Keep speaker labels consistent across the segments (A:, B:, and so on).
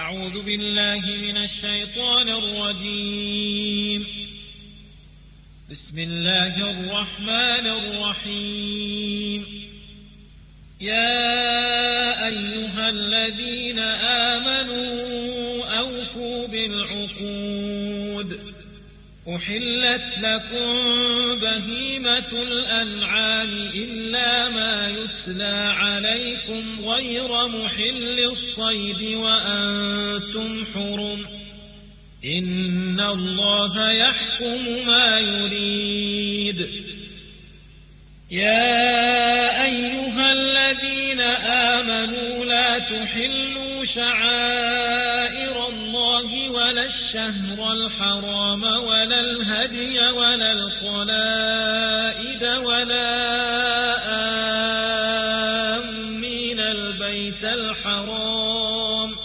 A: أعوذ بالله من الشيطان الرجيم. بسم الله الرحمن الرحيم. يا أيها الذين آمنوا أوفوا بالعقود. أحلت لكم بهيمة الأنعام إلا ما يتلى عليكم غير محل الصيد وأنتم حرم. إن الله يحكم ما يريد. يا أيها الذين آمنوا لا تحلوا شعائر الله ولا الشهر الحرام ولا الهدي ولا القلائد ولا آمين البيت الحرام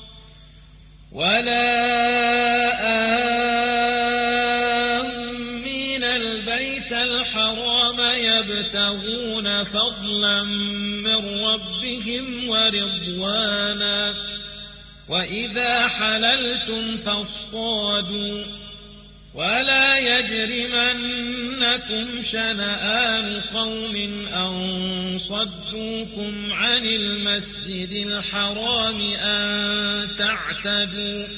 A: يبتغون فضلا من ربهم ورضوانا. وإذا حللتم فاصطادوا ولا يجرمنكم شنآن قوم أن صدوكم عن المسجد الحرام أن تعتدوا.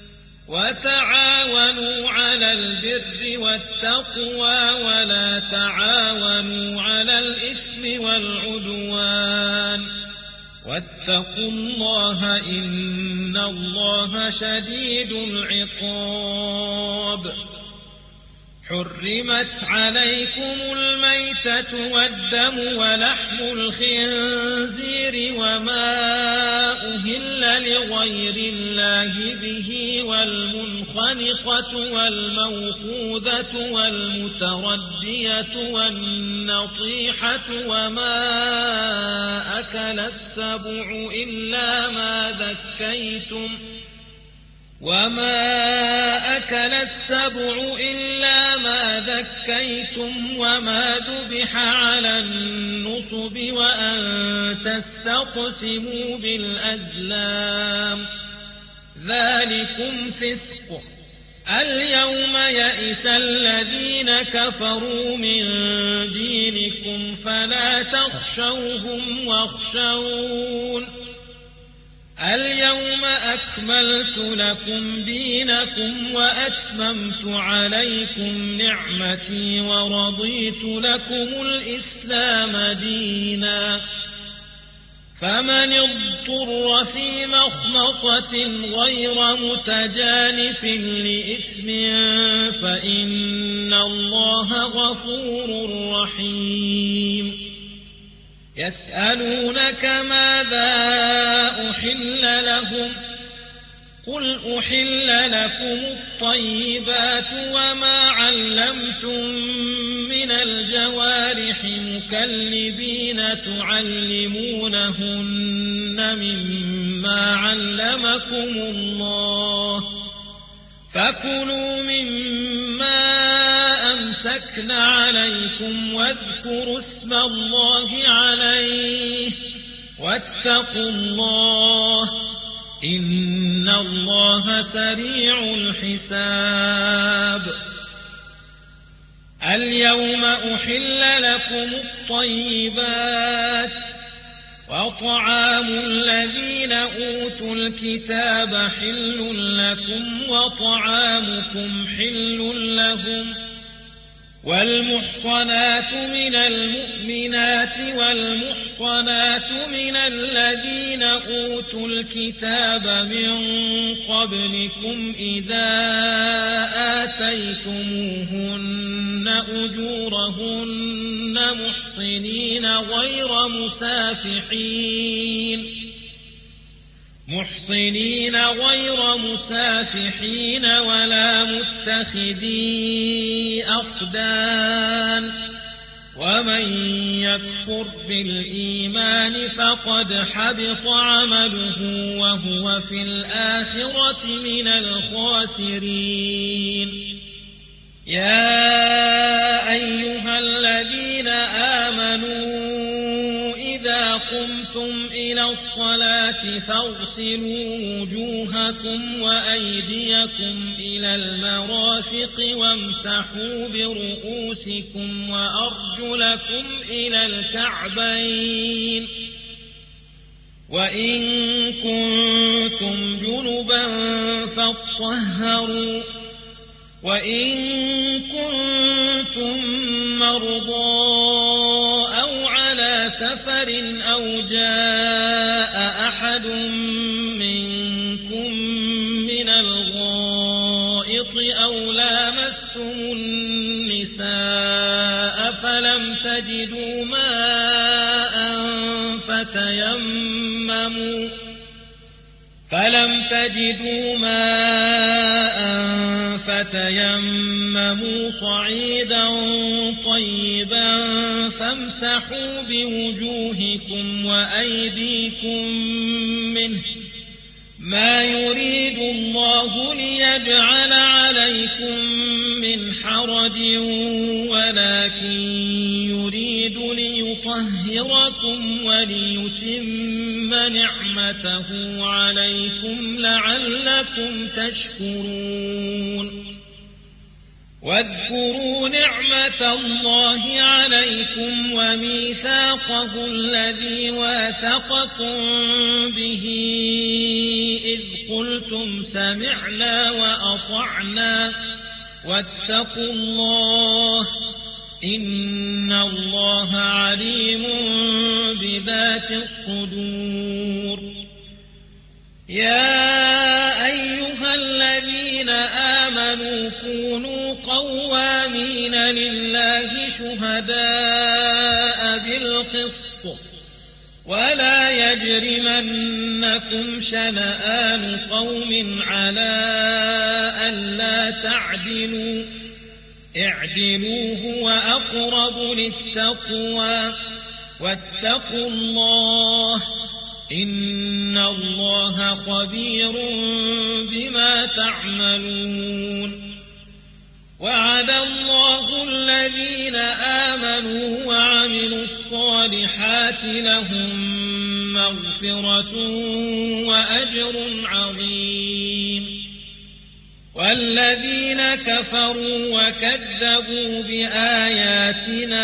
A: وتعاونوا على البر والتقوى ولا تعاونوا على الإثم والعدوان. واتقوا الله إن الله شديد العقاب. حرمت عليكم الميتة والدم ولحم الخنزير وما أهل لغير الله به والمنخنقة والموقوذة والمتردية والنطيحة وما أكل السبع إلا ما ذكيتم وما ذبح على النصب وأن تستقسموا بالأزلام ذلكم فسق. اليوم يئس الذين كفروا من دينكم فلا تخشوهم واخشون. اليوم أكملت لكم دينكم وأتممت عليكم نعمتي ورضيت لكم الإسلام دينا. فمن اضطر في مخمصة غير متجانف لإثم فإن الله غفور رحيم. يسألونك ماذا أحل لهم قل أحل لكم الطيبات وما علمتم من الجوارح مكلبين تعلمونهن مما علمكم الله فكلوا مما أمسكن عليكم واذكروا اسم الله عليه واتقوا الله إن الله سريع الحساب. اليوم أحل لكم الطيبات وطعام الذين أوتوا الكتاب حل لكم وطعامكم حل لهم. والمحصنات من المؤمنات والمحصنات من الذين أوتوا الكتاب من قبلكم إذا آتيتموهن أجورهن محصنين غير مسافحين ولا متخذي أخدان. ومن يكفر بالإيمان فقد حبط عمله وهو في الآخرة من الخاسرين. يا أيها الذين آمنوا إذا قمتم إلى الصلاة الصلاة فاغسلوا وجوهكم وأيديكم إلى المرافق وامسحوا برؤوسكم وأرجلكم إلى الكعبين وإن كنتم جنبا فاطهروا وإن كنتم مرضى أو على سفر أو جاء أحد منكم من الغائط أو لامستم النساء فلم تجدوا ماء فتيمموا صعيدا طيبا فامسحوا بوجوهكم وأيديكم منه ما يريد الله ليجعل عليكم من حرج ولكن يريد ليطهركم وليتم نعمته عليكم لعلكم تشكرون واذكروا نعمة الله عليكم وميثاقه الذي واثقكم به إذ قلتم سمعنا وأطعنا واتقوا الله إن الله عليم بذات الصدور يا أيها الذين آمنوا كونوا قوامين لله شهداء بالقسط ولا يجرمنكم شنآن قوم على ألا تعدلوا اعدلوا هو أقرب للتقوى واتقوا الله إن الله خبير بما تعملون وعد الله الذين آمنوا وعملوا الصالحات لهم مغفرة وأجر عظيم والذين كفروا وكذبوا بآياتنا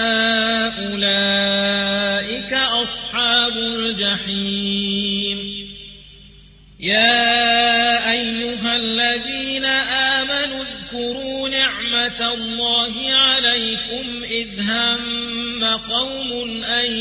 A: أولئك أصحاب الجحيم يا أيها الذين آمنوا اذكروا نعمة الله عليكم إذ هم قوم أن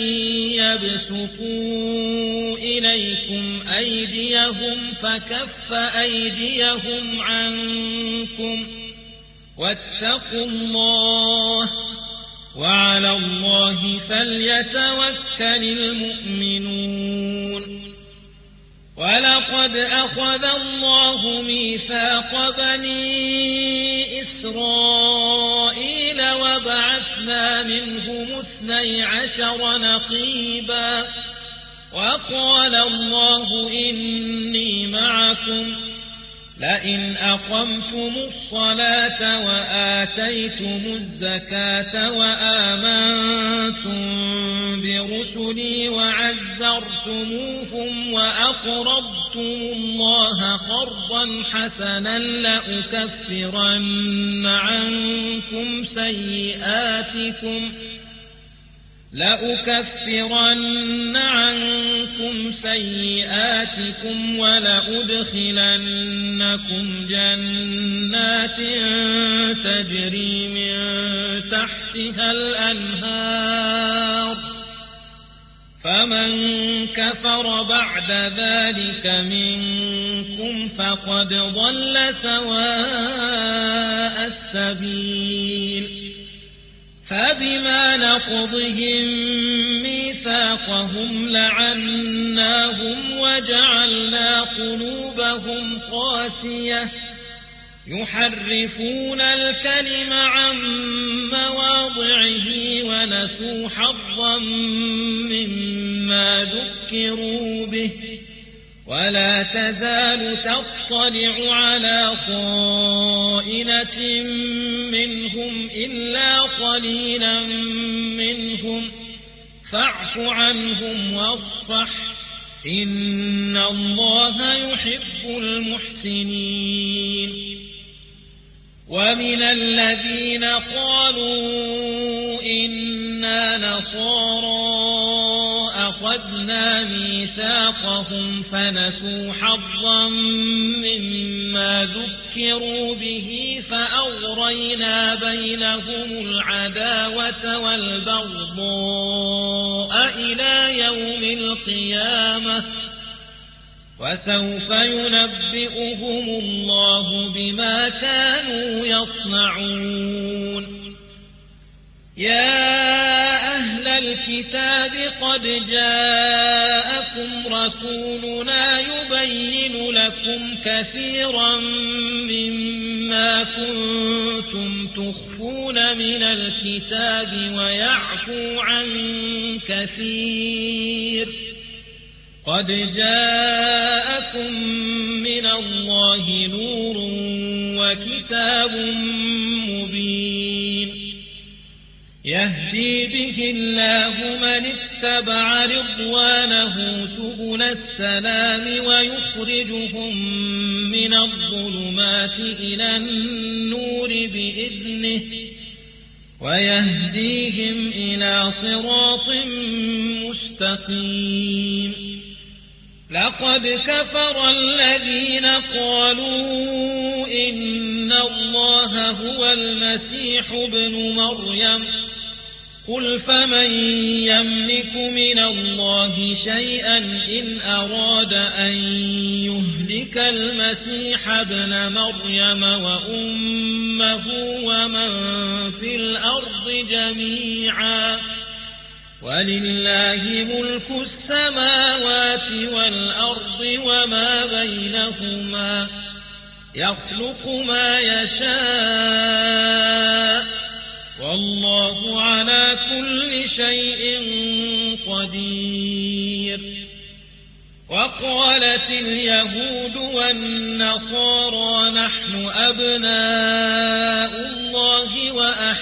A: يبسطوا إليكم أيديهم فكف أيديهم عنكم واتقوا الله وعلى الله فليتوكل المؤمنون ولقد أخذ الله ميثاق بني إسرائيل وبعثنا منهم 12 نقيبا وقال الله إني معكم لئن أقمتم الصلاة وآتيتم الزكاة وآمنتم برسلي وعزرتموهم وأقرضتم الله قرضا حسنا لأكفرن عنكم سيئاتكم ولأدخلنكم جنات تجري من تحتها الأنهار فمن كفر بعد ذلك منكم فقد ضل سواء السبيل فبما نقضهم ميثاقهم لعناهم وجعلنا قلوبهم قاسية يحرفون الكلم عن مواضعه ونسوا حظا مما ذكروا به ولا تزال تطلع على خائنة منهم إلا قليلا منهم فاعف عنهم واصفح إن الله يحب المحسنين. ومن الذين قالوا إنا نصارى أخذنا ميثاقهم فنسوا حظا مما ذكروا به فأغرينا بينهم العداوة والبغضاء إلى يوم القيامة وسوف ينبئهم الله بما كانوا يصنعون. يا أهل الكتاب قد جاءكم رسولنا يبين لكم كثيرا مما كنتم تخفون من الكتاب ويعفو عن كثير. قد جاءكم من الله نور وكتاب مبين يهدي به الله من اتبع رضوانه سبل السلام ويخرجهم من الظلمات إلى النور بإذنه ويهديهم إلى صراط مستقيم. لقد كفر الذين قالوا إن الله هو المسيح ابن مريم قل فمن يملك من الله شيئا إن أراد أن يهلك المسيح ابن مريم وأمه ومن في الأرض جميعا ولله ملك السماوات والأرض وما بينهما يخلق ما يشاء والله على كل شيء قدير. وقالت اليهود والنصارى نحن أبناء الله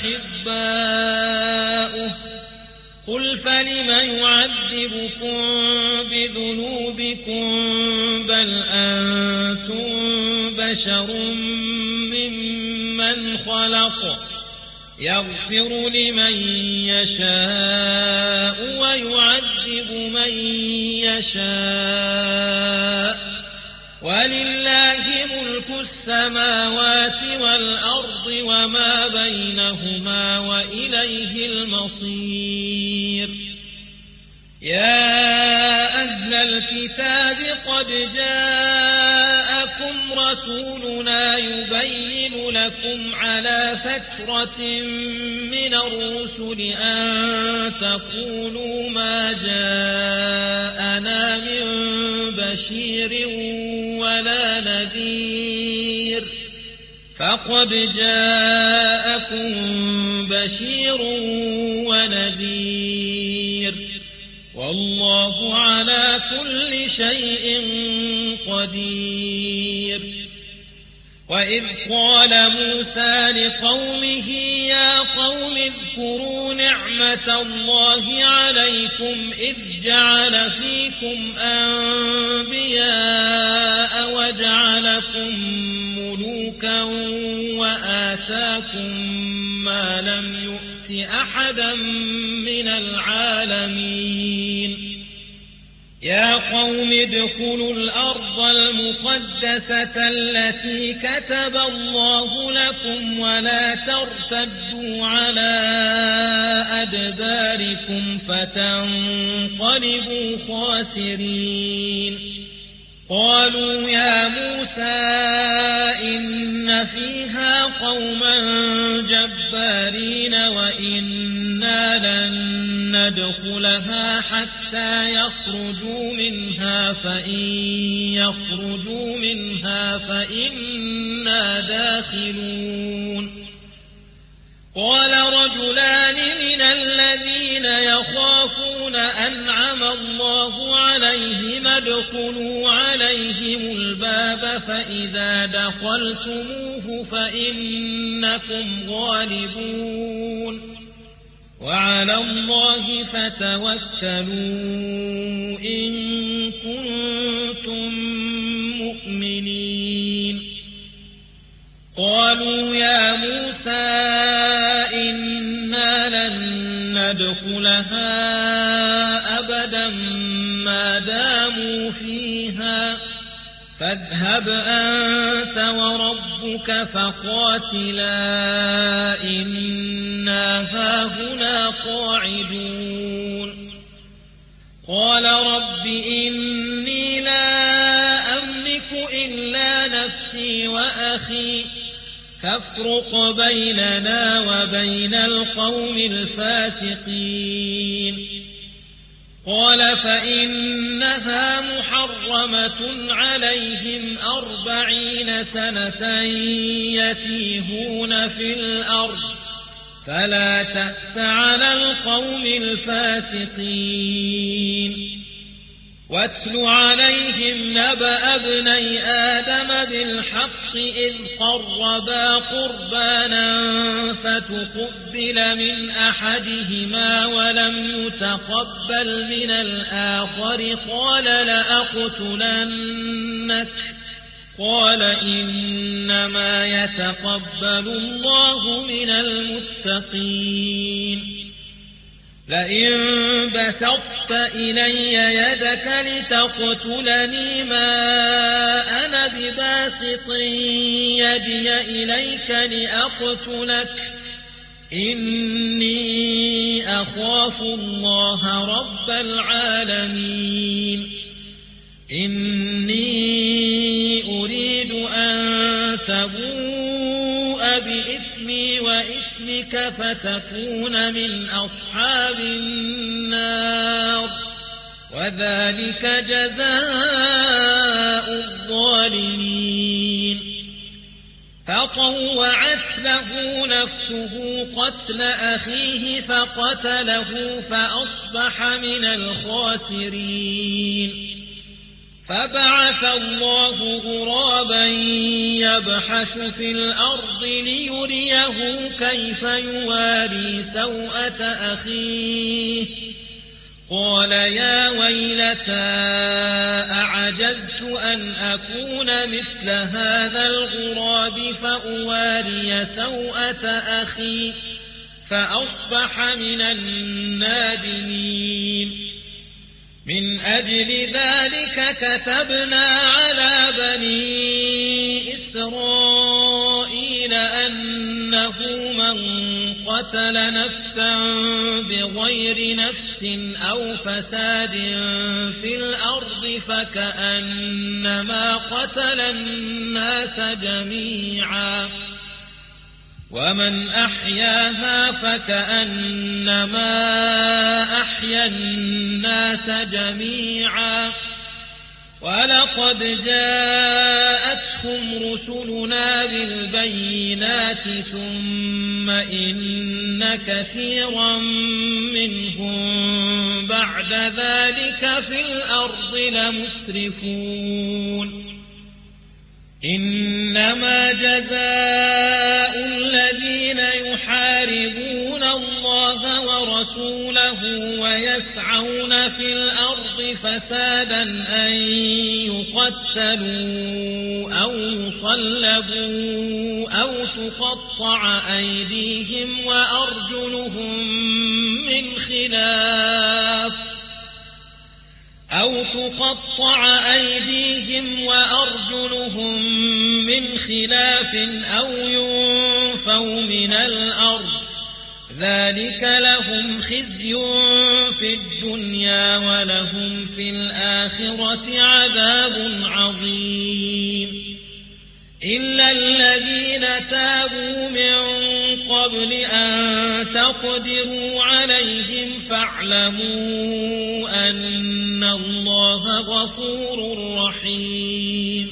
A: وأحباؤه قل فلم يعذبكم بذنوبكم بل أنتم بشر ممن خلق يغفر لمن يشاء ويعذب من يشاء ولله ملك السماوات والأرض وما بينهما وإليه المصير. يا أهل الكتاب قد جاءكم رسولنا يبين لكم على فترة من الرسل أن تقولوا ما جاءنا من بشير ولا نذير فقد جاءكم بشير ونذير والله على كل شيء قدير. وإذ قال موسى لقومه يا قوم اذكروا نعمة الله عليكم إذ جعل فيكم أنبياء وجعلكم ملوكا وآتاكم ما لم يؤت أحدا من العالمين. يا قوم ادخلوا الأرض المقدسة التي كتب الله لكم ولا ترتدوا على أدباركم فتنقلبوا خاسرين. قالوا يا موسى إن فيها قوما جبارين وإنا لن ندخلها حتى يخرجوا منها فإن يخرجوا منها فإنا داخلون. قال رجلان من الذين يخافون أنعم الله عليهم ادخلوا عليهم الباب فإذا دخلتموه فإنكم غالبون وعلى الله فتوكلوا إن مؤمنين قالوا يا موسى إنا لن ندخلها أبدا ما داموا فيها فاذهب أنت وربك فقاتلا إنا هاهنا قاعدون قال رب إني لا أملك إلا نفسي وأخي فافرق بيننا وبين القوم الفاسقين قال فإنها محرمة عليهم 40 سنة يتيهون في الأرض فلا تأس على القوم الفاسقين واتل عليهم نبأ ابني آدم بالحق إذ قربا قربانا فتقبل من أحدهما ولم يتقبل من الآخر قال لأقتلنك قال إنما يتقبل الله من المتقين لئن بسطت إلي يدك لتقتلني ما أنا بباسط يدي إليك لأقتلك إني أخاف الله رب العالمين إني أريد أن تبوء بإثمي وإثمك فتكون من أصحاب النار وذلك جزاء الظالمين فطوعت له نفسه قتل أخيه فقتله فأصبح من الخاسرين فبعث الله غرابا يبحث في الأرض ليريه كيف يواري سوءة أخيه قال يا ويلتى أعجزت أن أكون مثل هذا الغراب فأواري سوءة أخي فأصبح من النادمين من أجل ذلك كتبنا على بني إسرائيل أنه من قتل نفسا بغير نفس أو فساد في الأرض فكأنما قتل الناس جميعا ومن أحياها فكأنما أحيا الناس جميعا ولقد جاءتهم رسلنا بالبينات ثم إن كثيرا منهم بعد ذلك في الأرض لمسرفون إنما جزاء الذين يحاربون الله ورسوله ويسعون في الأرض فسادا أن يقتلوا أو يصلبوا أو تقطع أيديهم وأرجلهم من خلاف أو ينفوا من الأرض ذلك لهم خزي في الدنيا ولهم في الآخرة عذاب عظيم إلا الذين تابوا من قبل أن تقدروا عليهم فاعلموا أن الله غفور رحيم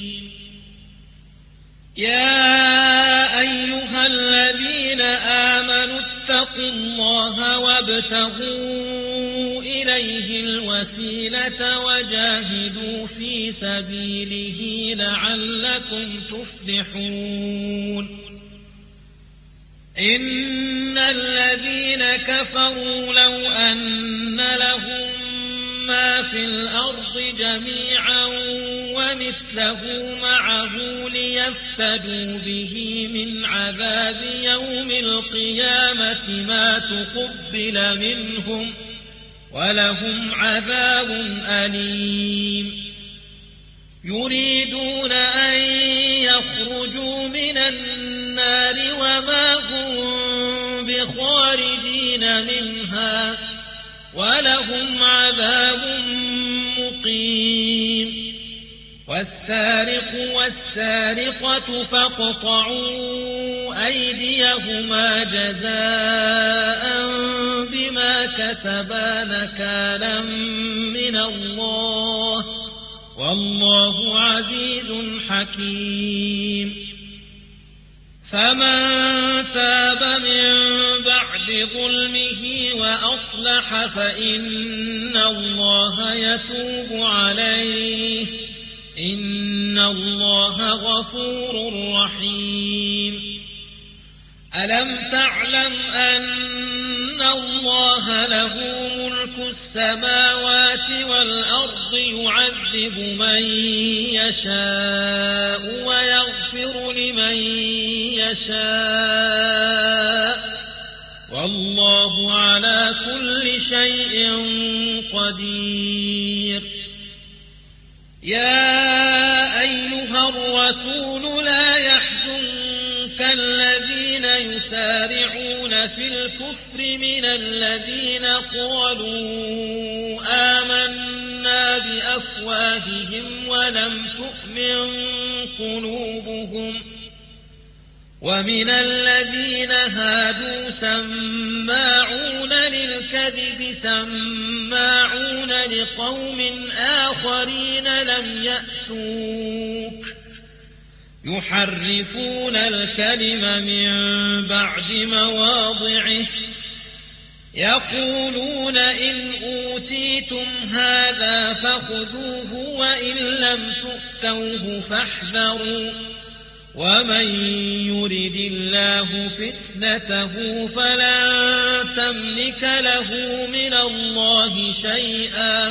A: يا أيها الذين آمنوا اتقوا الله وابتغوا إليه الوسيلة وجاهدوا في سبيله لعلكم تفلحون إن الذين كفروا لو أن لهم ما في الأرض جميعا ومثله معه ليفتدوا به من عذاب يوم القيامة ما تقبل منهم ولهم عذاب أليم يريدون أن يخرجوا من النار وما هم بخارجين منها ولهم عذاب مقيم والسارق والسارقة فاقطعوا أيديهما جزاء بما كسبا نكالا من الله والله عزيز حكيم فمن تاب من بعد ظلمه وأصلح فإن الله يتوب عليه إن الله غفور رحيم ألم تعلم أن الله له ملك السماوات والأرض يعذب من يشاء ويغفر لمن يشاء والله على كل شيء قدير يا أيها الرسول لا يحزنك الذين يسارعون في الكفر من الذين قالوا آمنا بأفواههم ولم تؤمن قلوبهم ومن الذين هادوا سماعون للكذب سماعون لقوم آخرين لم يأتوك يحرفون الكلم من بعد مواضعه يقولون إن أوتيتم هذا فخذوه وإن لم تؤتوه فاحذروا ومن يرد الله فتنته فلن تملك له من الله شيئا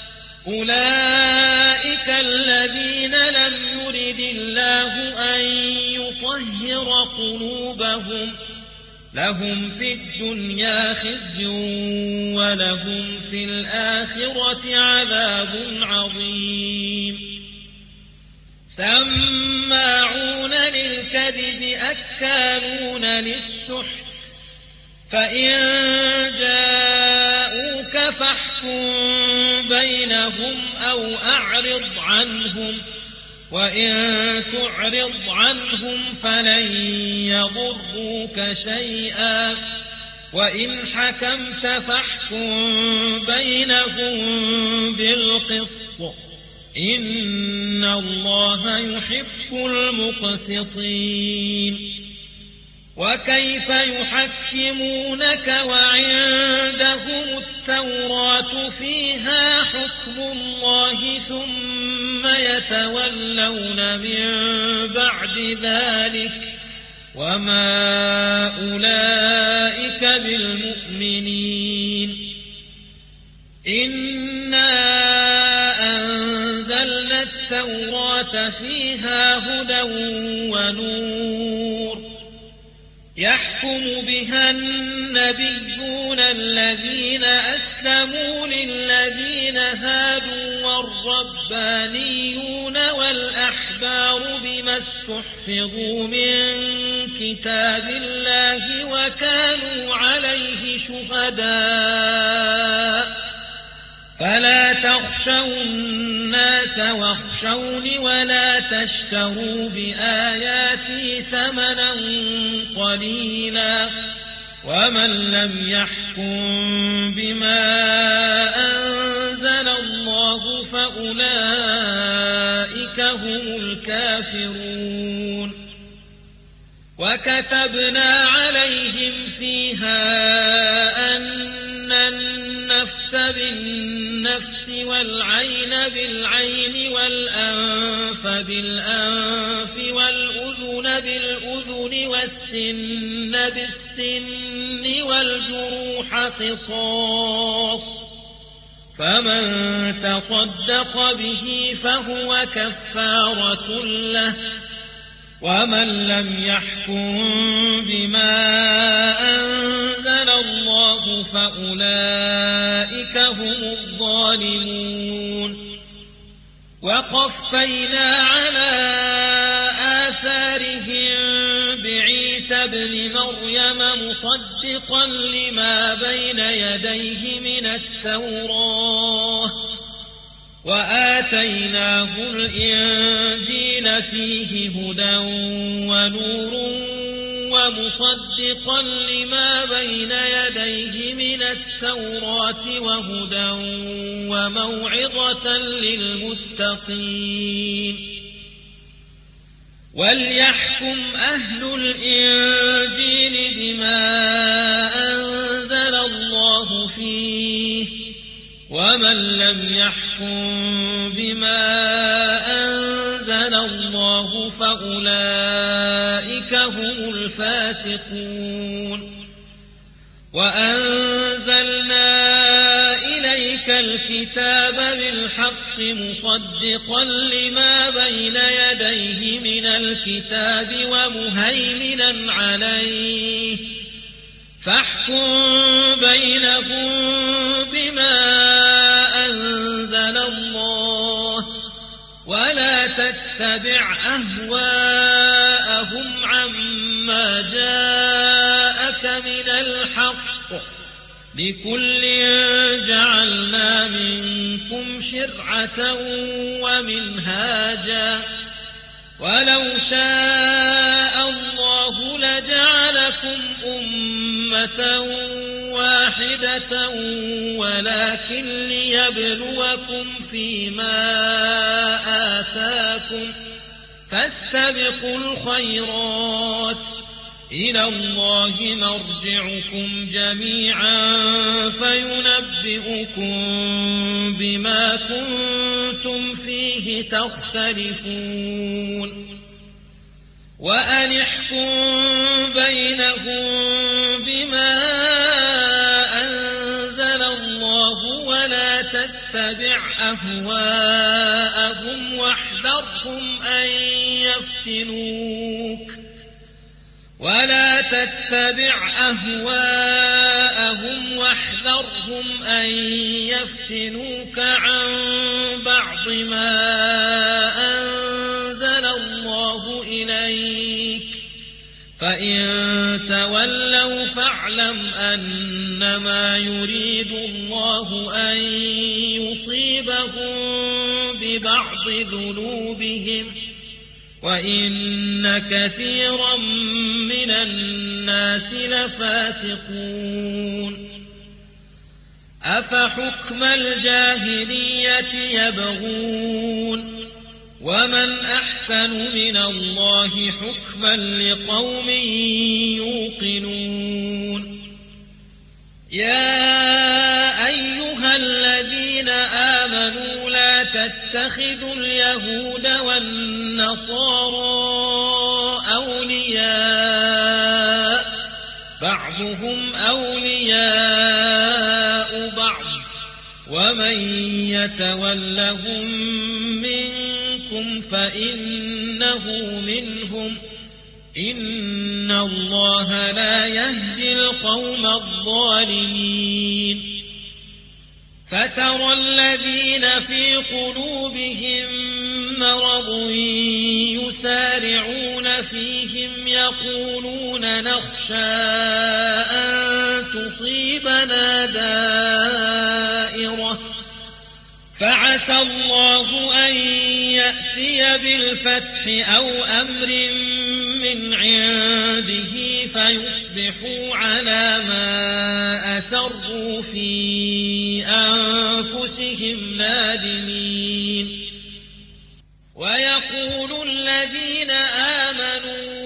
A: أولئك الذين لم يرد الله أن يطهر قلوبهم لهم في الدنيا خزي ولهم في الآخرة عذاب عظيم سماعون للكذب أكالون للسحت فإن جاءوك فاحكم بينهم أو أعرض عنهم وإن تعرض عنهم فلن يضروك شيئا وإن حكمت فاحكم بينهم بالقسط إن الله يحب المقسطين وكيف يحكمونك وعندهم التوراة فيها حكم الله ثم يتولون من بعد ذلك وما أولئك بالمؤمنين إنا أنزلنا التوراة فيها هدى ونور يحكم بها النبيون الذين أسلموا للذين هادوا والربانيون والأحبار بما استحفظوا من كتاب الله وكانوا عليه شهداء فلا تخشوا الناس واخشوني ولا تشتروا بآياتي ثمنا قليلا ومن لم يحكم بما أنزل الله فأولئك هم الكافرون وكتبنا عليهم فيها أن النفس بالنفس والعين بالعين والأنف بالأنف والأذن بالأذن والسن بالسن والجروح قصاص فمن تصدق به فهو كفارة له ومن لم يحكم بما أنزل الله فأولئك هم الظالمون وقفينا على آثارهم بعيسى ابن مريم مصدقا لما بين يديه من التوراة وآتيناه الإنجيل فيه هدى ونور ومصدقا لما بين يديه من التوراة وهدى وموعظة للمتقين وليحكم أهل الإنجيل بما أنزل الله فيه ومن لم يحكم بما أنزل الله فأولئك هم الفاسقون وأنزلنا إليك الكتاب بالحق مصدقا لما بين يديه من الكتاب ومهيمنا عليه فاحكم بينهم بما أنزل الله ولا تتبع أهواءهم عما جاءك من الحق لكل جعلنا منكم شرعة ومنهاجا ولو شاء الله لجعلكم أمة واحدة ولكن ليبلوكم فيما آتاكم فاستبقوا الخيرات إلى الله مرجعكم جميعا فينبئكم بما كنتم فيه تختلفون وأن احكم بينهم بما أنزل الله ولا تتبع أهواءهم واحذرهم أن يفتنوك عن بعض ما أنزل الله إليك فإن تولوا فاعلم أنما يريد الله أن يصيبهم ببعض ذنوبهم وإن كثيرا من الناس لفاسقون أفحكم الجاهلية يبغون ومن أحسن من الله حكما لقوم يوقنون يا أيها الذين آمنوا لا تتخذوا اليهود والنصارى أولياء بعضهم أولياء بعض ومن يتولهم منكم فإنه منهم إن الله لا يهدي القوم الظالمين فترى الذين في قلوبهم مرض يسارعون فيهم يقولون نخشى أن تصيبنا دائرة فعسى الله أن يأتي بالفتح أو أمر من عنده فيصبحوا على ما أسروا في أنفسهم نادمين ويقول الذين آمنوا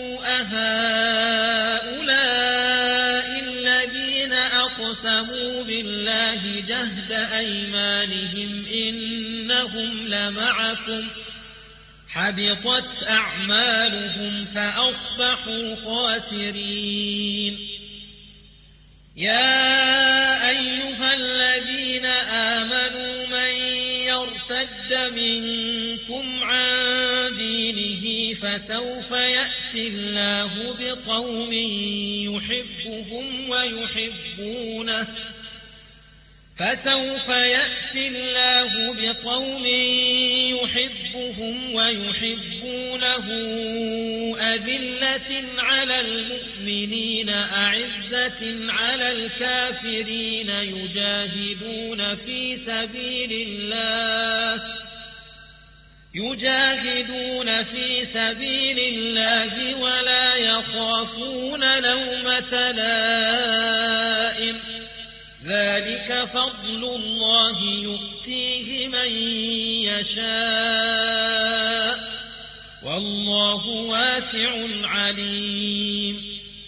A: أهؤلاء الذين أقسموا بالله جهد أيمانهم إنهم لمعكم حبطت أعمالهم فأصبحوا خاسرين يا أيها الذين آمنوا من يرتد منكم عن دينه فسوف يأتي الله بقوم يحبهم ويحبونه أذلة على المؤمنين أعزة على الكافرين يجاهدون في سبيل الله ولا يخافون لومة لائم ذلك فضل الله يؤتيه من يشاء والله واسع عليم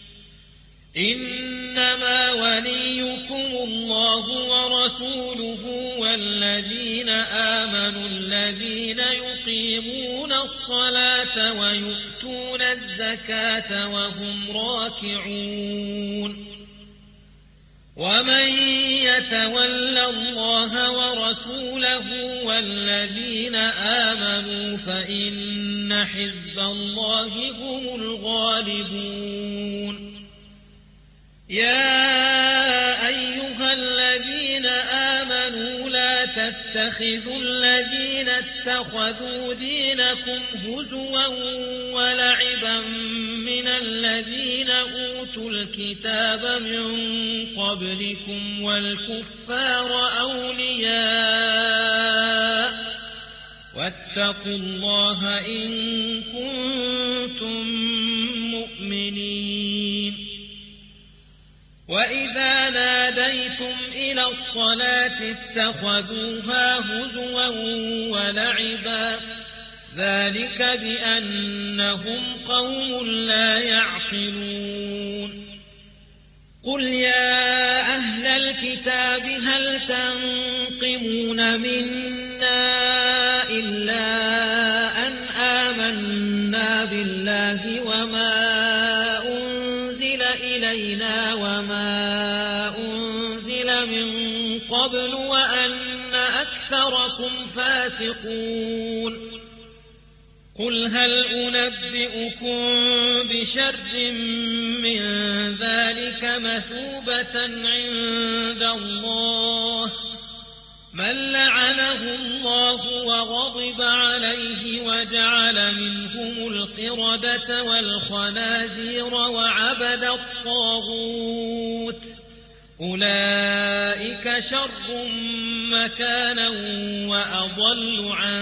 A: إنما وليكم الله ورسوله والذين آمنوا الذين يقيمون الصلاة ويؤتون الزكاة وهم راكعون ومن يتول الله ورسوله والذين آمنوا فإن حزب الله هم الغالبون يا أيها الذين آمنوا لا تتخذوا الذين اتخذوا دينكم هزوا ولعبا من الذين أوتوا الكتاب من قبلكم والكفار أولياء واتقوا الله إن كنتم مؤمنين وإذا ناديتم إلى الصلاة اتخذوها هزوا ولعبا ذلك بأنهم قوم لا يعقلون قل يا أهل الكتاب هل تنقمون منا إلا أن آمنا بالله وما أنزل إلينا وما أنزل من قبل وأن أكثركم فاسقون قل هل أنبئكم بشر من ذلك مثوبة عند الله من لعنه الله وغضب عليه وجعل منهم القردة والخنازير وعبد الطاغوت أولئك شر مكانا وأضل عن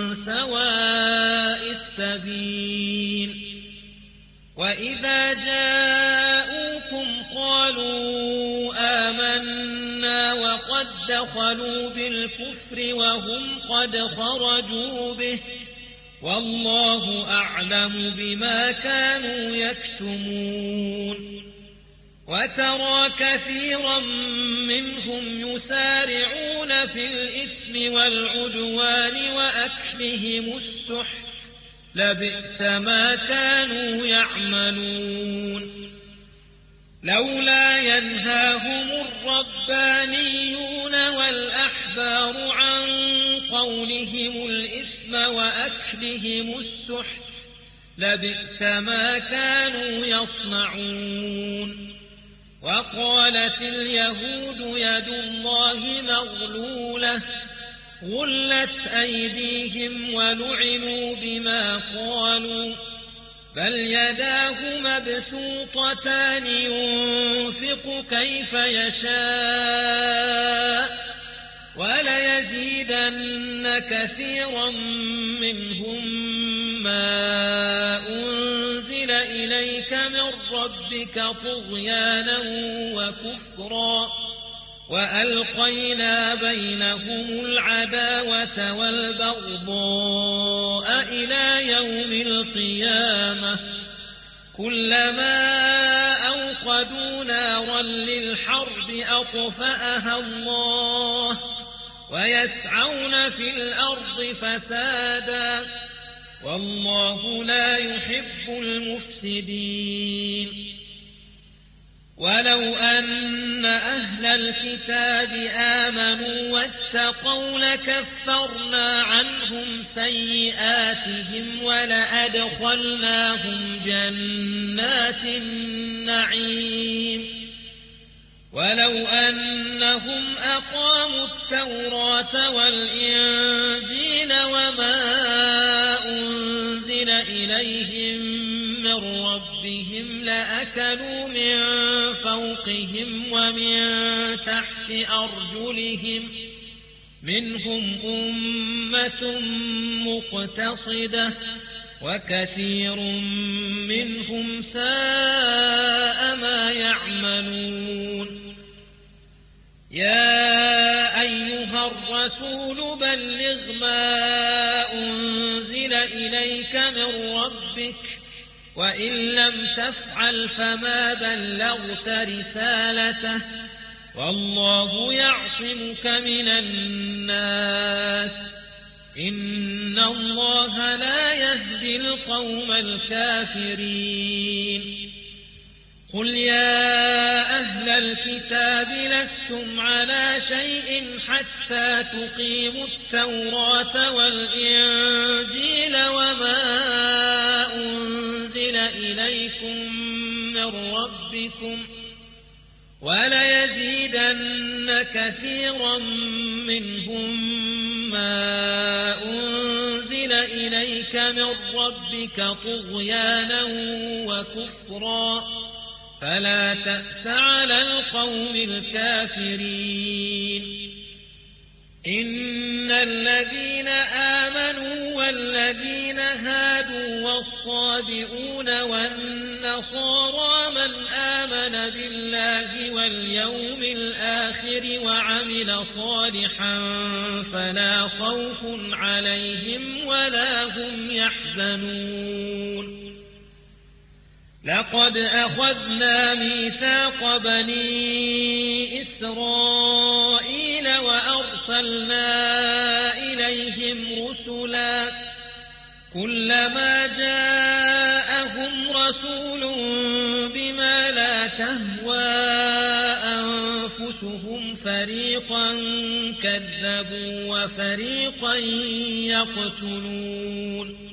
A: سواء السبيل وإذا جاءوكم قالوا آمنا وقد دخلوا بالكفر وهم قد خرجوا به والله أعلم بما كانوا يكتمون وترى كثيرا منهم يسارعون في الإثم والعدوان وأكلهم السحت لبئس ما كانوا يعملون لولا ينهاهم الربانيون والأحبار عن قولهم الإثم وأكلهم السحت لبئس ما كانوا يصنعون وقالت اليهود يد الله مغلولة غلت أيديهم ولعنوا بما قالوا بل يداه مبسوطتان ينفق كيف يشاء وليزيدن كثيرا منهم ما أنزل إليك من ربك طغيانا وكفرا وألقينا بينهم العداوة والبغضاء إلى يوم القيامة كلما أوقدوا نارا للحرب أطفأها الله ويسعون في الأرض فسادا والله لا يحب المفسدين ولو أن أهل الكتاب آمنوا واتقوا لكفرنا عنهم سيئاتهم ولأدخلناهم جنات النعيم ولو أنهم أقاموا التوراة والإنجيل وما أنزل إليهم من ربهم لأكلوا من فوقهم ومن تحت أرجلهم منهم أمة مقتصدة وكثير منهم ساء ما يعملون يا أيها الرسول بلغ ما أنزل إليك من ربك وإن لم تفعل فما بلغت رسالته والله يعصمك من الناس إن الله لا يهدي القوم الكافرين قل يا أهل الكتاب لستم على شيء حتى تقيموا التوراة والإنجيل وما أنزل إليكم من ربكم وليزيدن كثيرا منهم ما أنزل إليك من ربك طغيانا وكفرا فلا تأس على القوم الكافرين إن الذين آمنوا والذين هادوا والصابئون والنصارى من آمن بالله واليوم الآخر وعمل صالحا فلا خوف عليهم ولا هم يحزنون لقد أخذنا ميثاق بني إسرائيل وأرسلنا إليهم رسلا كلما جاءهم رسول بما لا تهوى أنفسهم فريقا كذبوا وفريقا يقتلون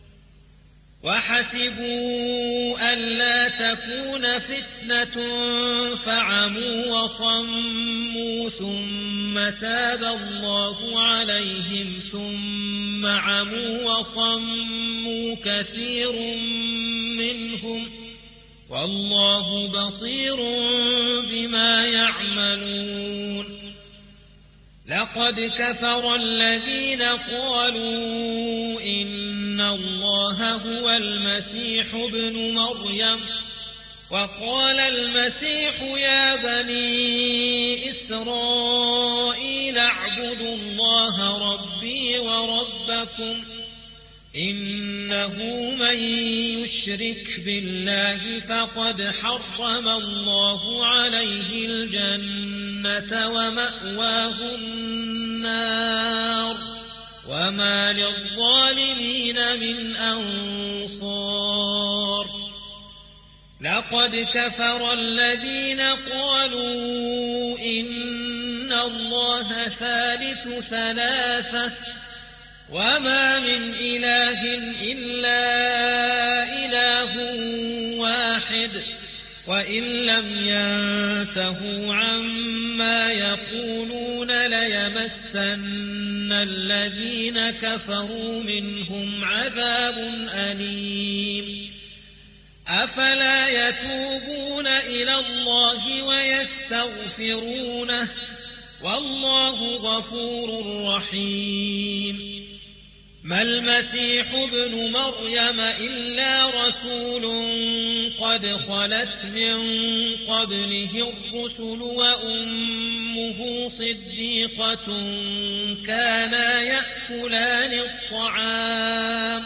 A: وحسبوا ألا تكون فتنة فعموا وصموا ثم تاب الله عليهم ثم عموا وصموا كثير منهم والله بصير بما يعملون لقد كفر الذين قالوا إن الله هو المسيح ابن مريم وقال المسيح يا بني إسرائيل اعبدوا الله ربي وربكم إنه من يشرك بالله فقد حرم الله عليه الجنة ومأواه النار وما للظالمين من أنصار لقد كفر الذين قالوا إن الله ثالث ثلاثة وما من إله إلا إله واحد وإن لم ينتهوا عما يقولون ليمسن الذين كفروا منهم عذاب أليم أفلا يتوبون إلى الله ويستغفرونه والله غفور رحيم ما المسيح ابن مريم إلا رسول قد خلت من قبله الرسل وأمه صديقة كانا يأكلان الطعام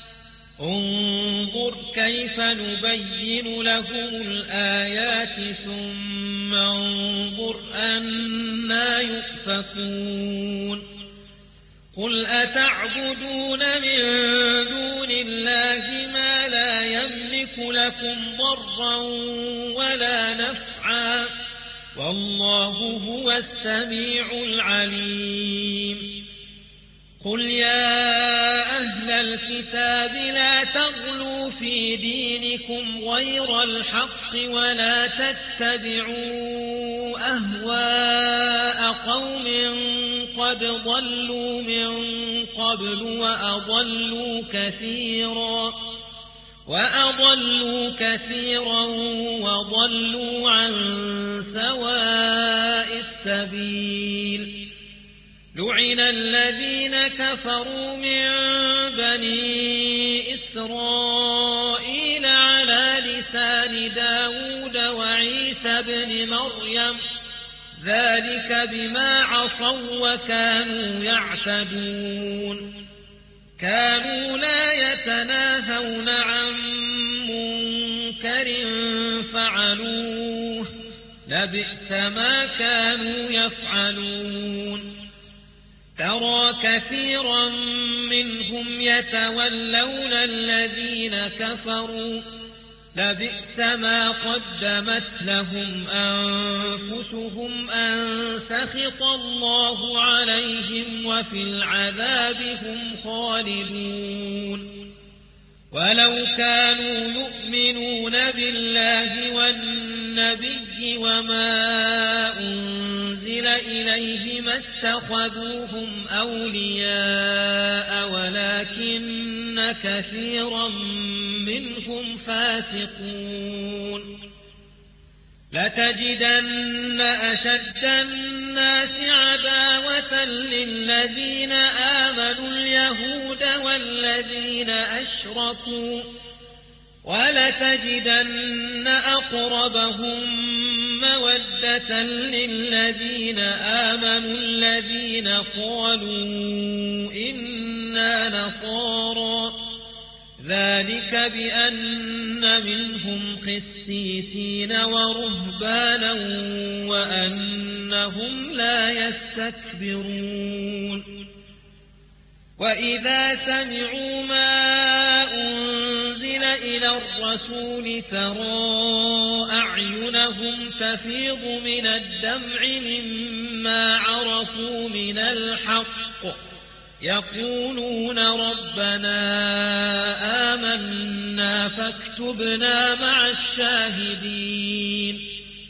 A: انظر كيف نبين لهم الآيات ثم انظر أنا يؤفكون قل أتعبدون من دون الله ما لا يملك لكم لكم ضرا ولا نفعا والله هو السميع العليم قل يا أهل الكتاب لا تغلوا في دينكم غير الحق ولا تتبعوا أهواء قوم قد ضلوا من قبل وأضلوا كثيرا وضلوا عن سواء السبيل لعن الذين كفروا من بني إسرائيل على لسان داود وعيسى بن مريم ذلك بما عصوا وكانوا يعتدون كانوا لا يتناهون عن منكر فعلوه لبئس ما كانوا يفعلون ترى كثيرا منهم يتولون الذين كفروا لبئس ما قدمت لهم أنفسهم أن سخط الله عليهم وفي العذاب هم خالدون ولو كانوا يؤمنون بالله والنبي وما أنزل إليه ما اتخذوهم أولياء ولكن كثيرا منهم فاسقون لتجدن أشد الناس عداوة للذين آمنوا اليهود والذين أشركوا ولتجدن أقربهم مودة للذين آمنوا الذين قالوا إنا نصارى ذلك بأن منهم قسيسين ورهبانا وأنهم لا يستكبرون وإذا سمعوا ما أنزل إلى الرسول ترى أعينهم تفيض من الدمع مما عرفوا من الحق يقولون ربنا آمنا فاكتبنا مع الشاهدين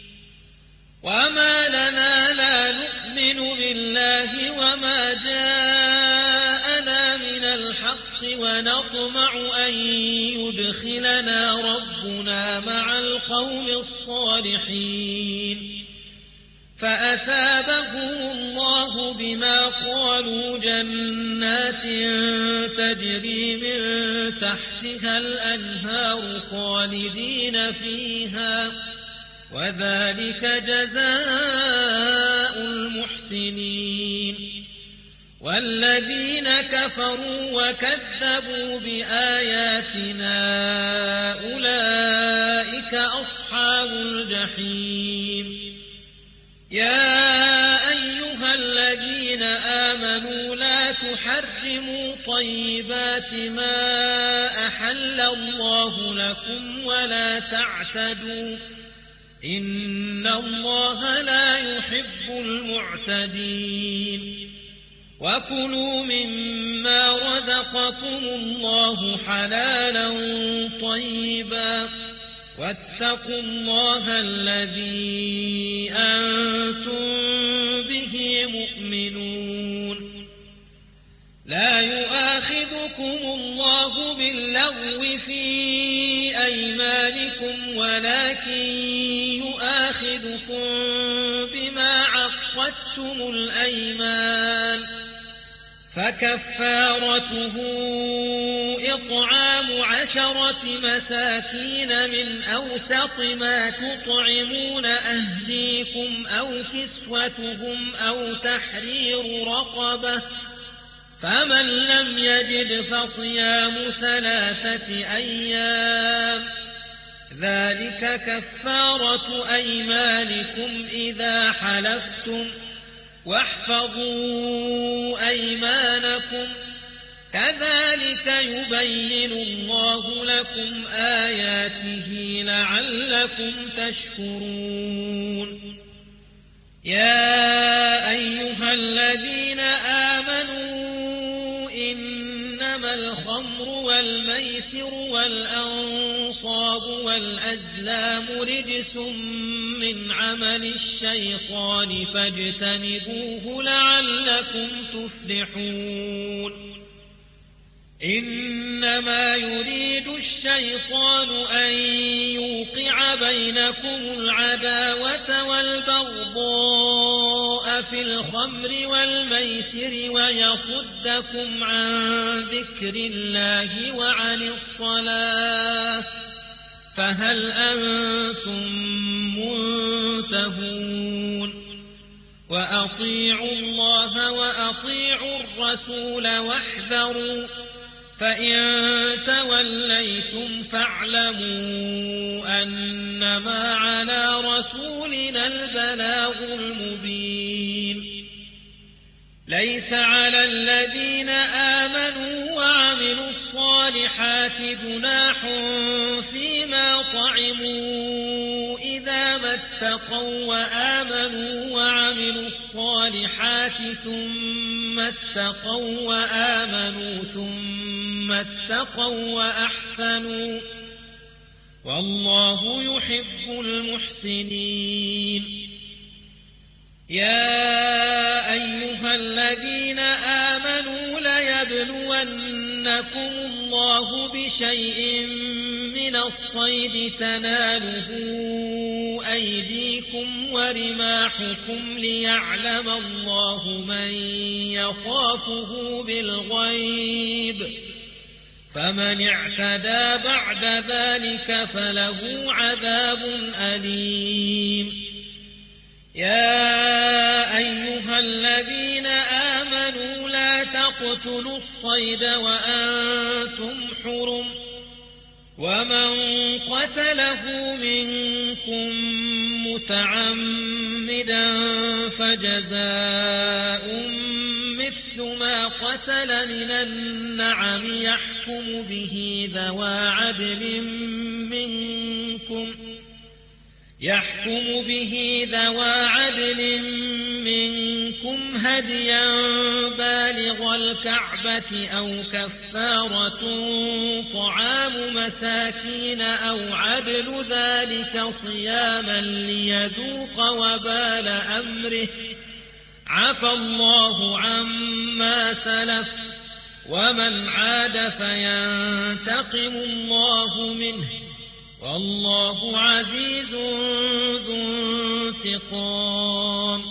A: وما لنا لا نؤمن بالله وما جاءنا من الحق ونطمع أن يدخلنا ربنا مع القوم الصالحين فأثابهم الله بما قالوا جنات تجري من تحتها الأنهار خالدين فيها وذلك جزاء المحسنين والذين كفروا وكذبوا بآياتنا أولئك أصحاب الجحيم يا أيها الذين آمنوا لا تحرموا طيبات ما أحل الله لكم ولا تعتدوا إن الله لا يحب المعتدين وكلوا مما رزقكم الله حلالا طيبا واتقوا الله الذي أنتم به مؤمنون لا يؤاخذكم الله باللغو في أيمانكم ولكن يؤاخذكم بما عقدتم الأيمان فكفارته إطعام 10 مساكين من أوسط ما تطعمون أهليكم أو كسوتهم أو تحرير رقبة فمن لم يجد فصيام 3 أيام ذلك كفارة أيمانكم إذا حلفتم واحفظوا أيمانكم كذلك يبين الله لكم آياته لعلكم تشكرون يا أيها الذين آمنوا إنما الخمر والميسر والأنصاب والأزلام رجس من عمل الشيطان فاجتنبوه لعلكم تفلحون إنما يريد الشيطان أن يوقع بينكم العداوة والبغضاء في الخمر والميسر ويصدكم عن ذكر الله وعن الصلاة فهل أنتم منتهون وأطيعوا الله وأطيعوا الرسول واحذروا فإن توليتم فاعلموا أنما على رسولنا البلاغ المبين ليس على الذين آمنوا وعملوا الصالحات جناح فيما طعموا إذا ما اتقوا وآمنوا وعملوا الصالحات ثم اتقوا وآمنوا ثم اتقوا وأحسنوا والله يحب المحسنين يا أيها الذين آمنوا ليبلونكم الله بشيء من الصيد تناله أيديكم ورماحكم ليعلم الله من يخافه بالغيب فمن اعتدى بعد ذلك فله عذاب أليم يا أيها الذين آمنوا لا تقتلوا الصيد وأنتم حرم ومن قتله منكم متعمدا فجزاء مثل ما قتل من النعم يحكم به ذوى عدل منكم هديا بالغ الكعبة أو كفارة طعام مساكين أو عدل ذلك صياما ليذوق وبال أمره عفى الله عما سلف ومن عاد فينتقم الله منه والله عزيز ذو انتقام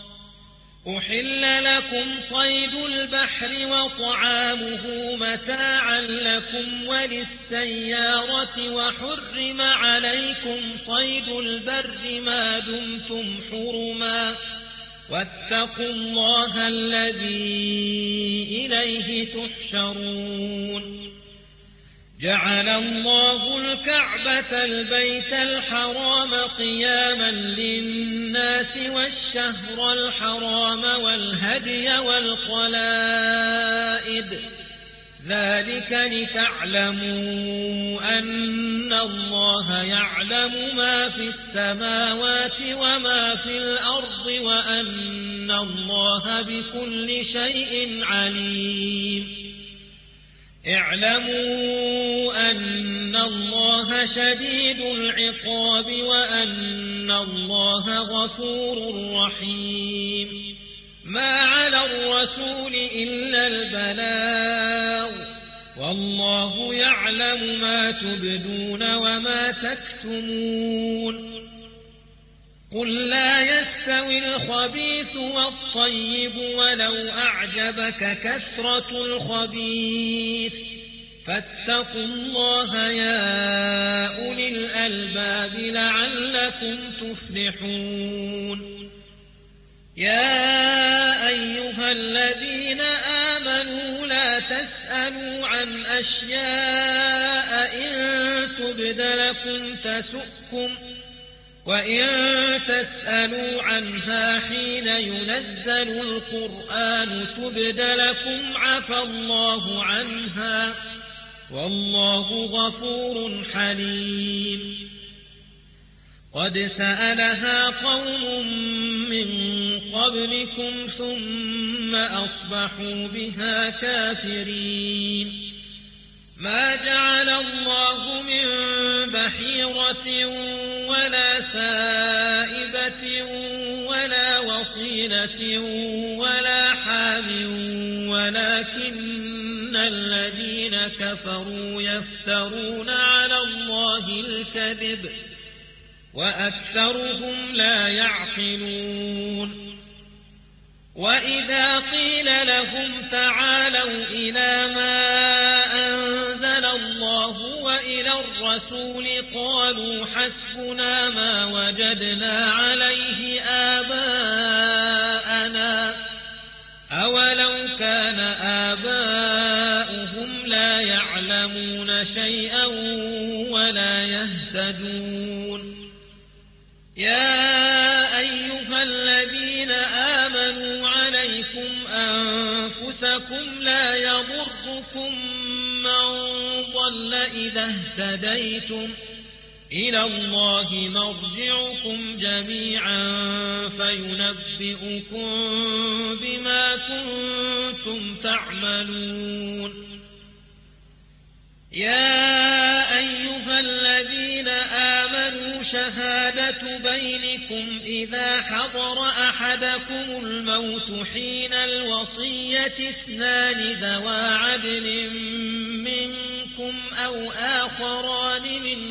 A: أحل لكم صيد البحر وطعامه متاعا لكم وللسيارة وحرم عليكم صيد البر ما دمتم حرما واتقوا الله الذي إليه تحشرون جعل الله الكعبة البيت الحرام قياما للناس والشهر الحرام والهدي والقلائد ذلك لتعلموا أن الله يعلم ما في السماوات وما في الأرض وأن الله بكل شيء عليم اعلموا أن الله شديد العقاب وأن الله غفور رحيم ما على الرسول إلا البلاغ والله يعلم ما تبدون وما تكتمون قل لا يستوي الخبيث والطيب ولو أعجبك كثرة الخبيث فاتقوا الله يا أولي الألباب لعلكم تفلحون يا أيها الذين آمنوا لا تسألوا عن أشياء إن تبد لكم تسؤكم وإن تسألوا عنها حين ينزل القرآن تبد لكم عفى الله عنها والله غفور حليم قد سألها قوم من قبلكم ثم أصبحوا بها كافرين ما جعل الله من بحيرة ولا سائبة ولا وصيلة ولا حام ولكن الذين كفروا يفترون على الله الكذب وأكثرهم لا يعقلون وإذا قيل لهم تعالوا إلى ما أنزل الله وإلى الرسول قالوا حسبنا ما وجدنا عليه آباءنا أولو كان آباؤهم لا يعلمون شيئا ولا يهتدون يا أيها الذين آمنوا عليكم أنفسكم لا يضركم من ضل إذا اهتديتم إلى الله مرجعكم جميعا فينبئكم بما كنتم تعملون يا أيها الذين آمنوا شهادة بينكم إذا حضر أحدكم الموت حين الوصية اثنان ذوى عدل منكم أو آخران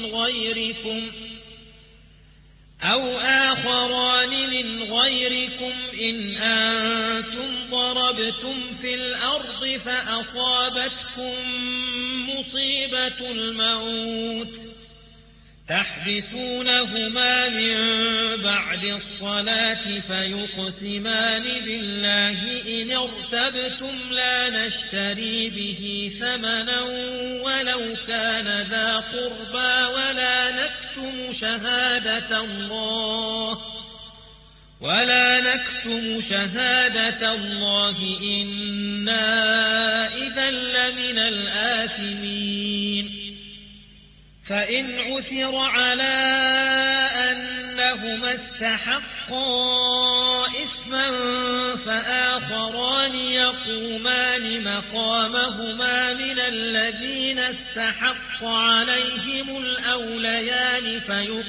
A: من غيركم إن أنتم ضربتم في الأرض فأصابتكم مصيبة الموت تحبسونهما من بعد الصلاة فيقسمان بالله إن ارتبتم لا نشتري به ثمنا ولو كان ذا قربى ولا نكتم شهادة الله إنا إذا لمن الآثمين فإن عثر على أنهما استحقا إثما فآخران يقومان مقامهما من الذين استحق عليهم الأوليان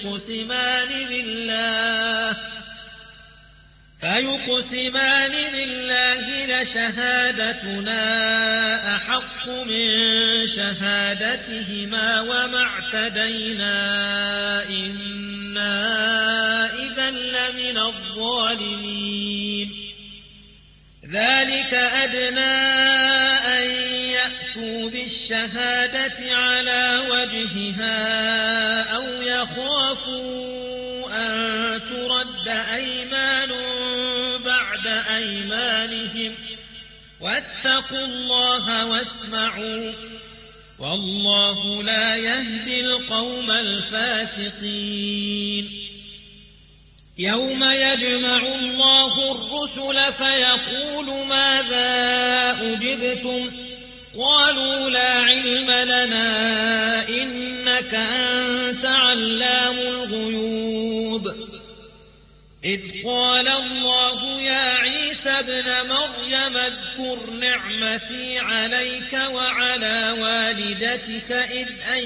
A: فيقسمان بالله لشهادتنا أحق من شهادتهما وما اعتدينا إنا إذا لمن الظالمين ذلك أدنى أن يأتوا بالشهادة على وجهها أو يخافوا أن ترد أيمان بعد أيمانهم واتقوا الله واسمعوا والله لا يهدي القوم الفاسقين يوم يجمع الله الرسل فيقول ماذا أجبتم قالوا لا علم لنا إنك أنت علام الغيوب إذ قال الله يا عيسى ابن مريم اذكر نعمتي عليك وعلى والدتك إذ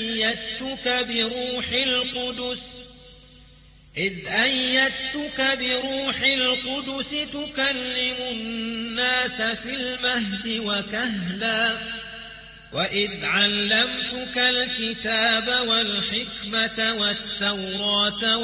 A: أيدتك بروح القدس تكلم الناس في المهد وكهلا وإذ علمتك الكتاب والحكمة والتوراة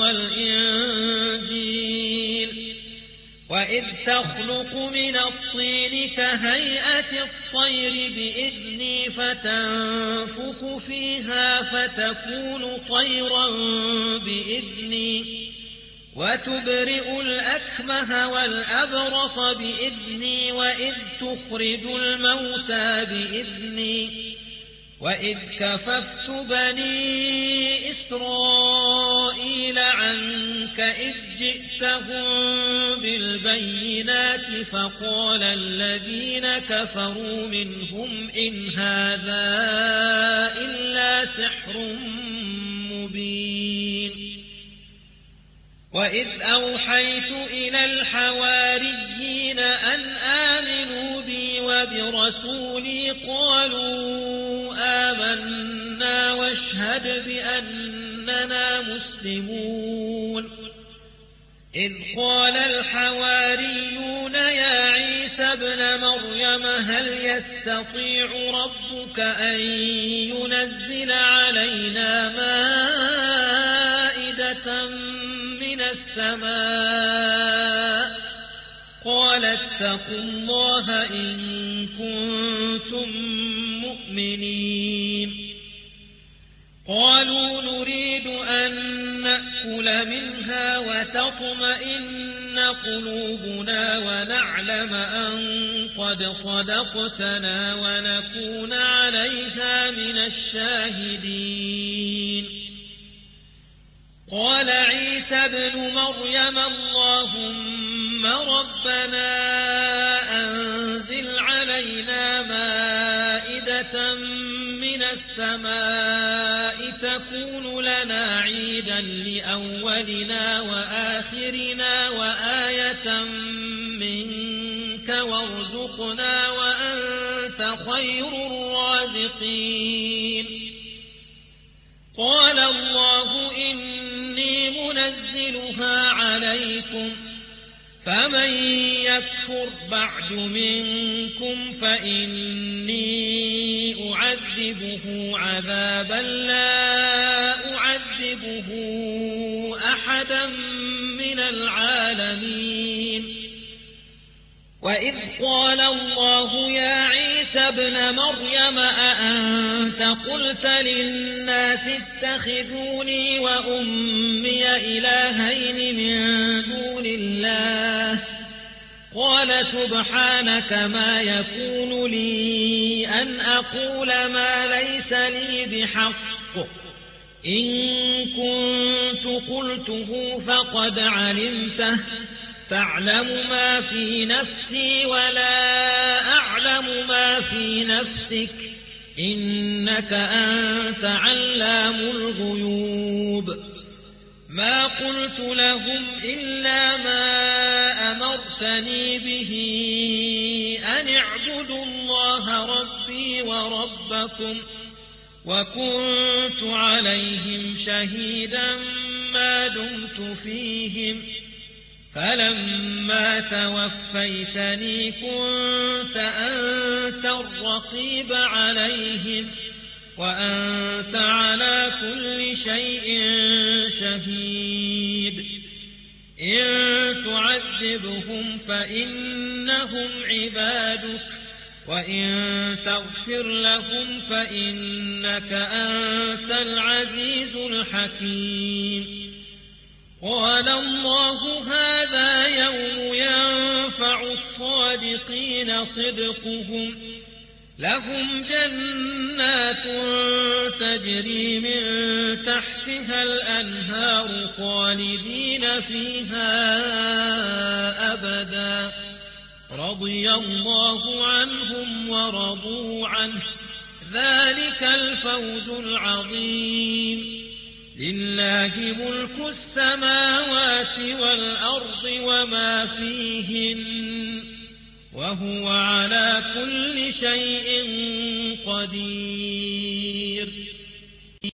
A: والإنجيل وإذ تخلق من الطين كهيئة الطير بإذني فتنفخ فيها فتكون طيرا بإذني وتبرئ الأكمه والأبرص بإذني وإذ تخرج الموتى بإذني وإذ كففت بني إسرائيل عنك إذ جئتهم بالبينات فقال الذين كفروا منهم إن هذا إلا سحر مبين وإذ أوحيت إلى الحواريين أن آمنوا بي وبرسولي قالوا آمنا واشهد بأننا مسلمون إذ قال الحواريون يا عيسى ابن مريم هل يستطيع ربك أن ينزل علينا مائدة من السماء قال اتقوا الله إن كنتم مؤمنين قالوا نريد أن نأكل منها وتطمئن قلوبنا ونعلم أن قد صدقتنا ونكون عليها من الشاهدين قال عيسى ابن مريم اللهم ربنا أنزل علينا مائدة من السماء تكون لنا عيدا لأولنا وآخرنا وآية منك وارزقنا وأنت خير الرازقين قال الله إني منزلها عليكم فمن يكفر بعد منكم فإني أعذبه عذابا لا أعذبه أحدا من العالمين وإذ قال الله يا عيسى ابن مريم أأنت قلت للناس اتخذوني وأمي إلهين من دون الله قال سبحانك ما يكون لي أن أقول ما ليس لي بحق إن كنت قلته فقد علمته تعلم ما في نفسي ولا أعلم ما في نفسك إنك أنت علام الغيوب ما قلت لهم إلا ما أمرتني به أن اعبدوا الله ربي وربكم وكنت عليهم شهيدا ما دمت فيهم فلما توفيتني كنت أنت الرقيب عليهم وأنت على كل شيء شهيد إن تعذبهم فإنهم عبادك وإن تغفر لهم فإنك أنت العزيز الحكيم قال الله هذا يوم ينفع الصادقين صدقهم لهم جنات تجري من تحتها الأنهار خالدين فيها أبدا رضي الله عنهم ورضوا عنه ذلك الفوز العظيم لله ملك السماوات والأرض وما فيهن وهو على كل شيء قدير